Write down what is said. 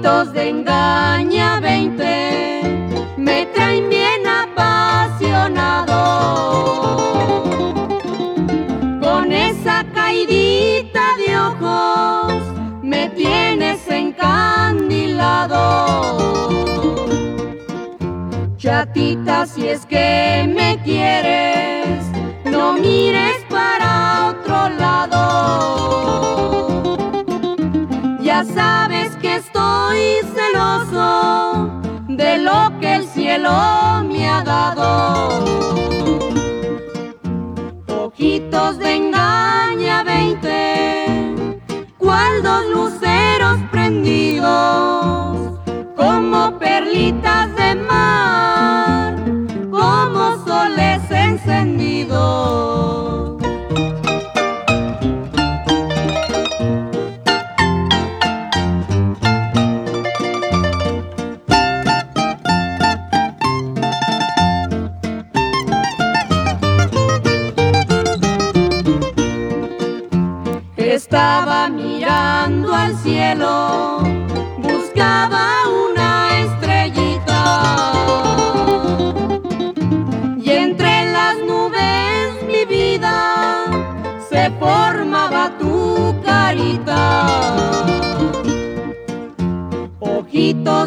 Ojitos de engaña 20 me traen bien apasionado. Con esa caidita de ojos me tienes encandilado. Chatita, si es que me quieres, no mires para otro lado. Ya sabes que estoy celoso de lo que el cielo me ha dado. Ojitos de engaña 20, cual dos luceros prendidos, como perlitas de mar, como soles encendidos. Estaba mirando al cielo, buscaba una estrellita, y entre las nubes, mi vida, se formaba tu carita. Ojitos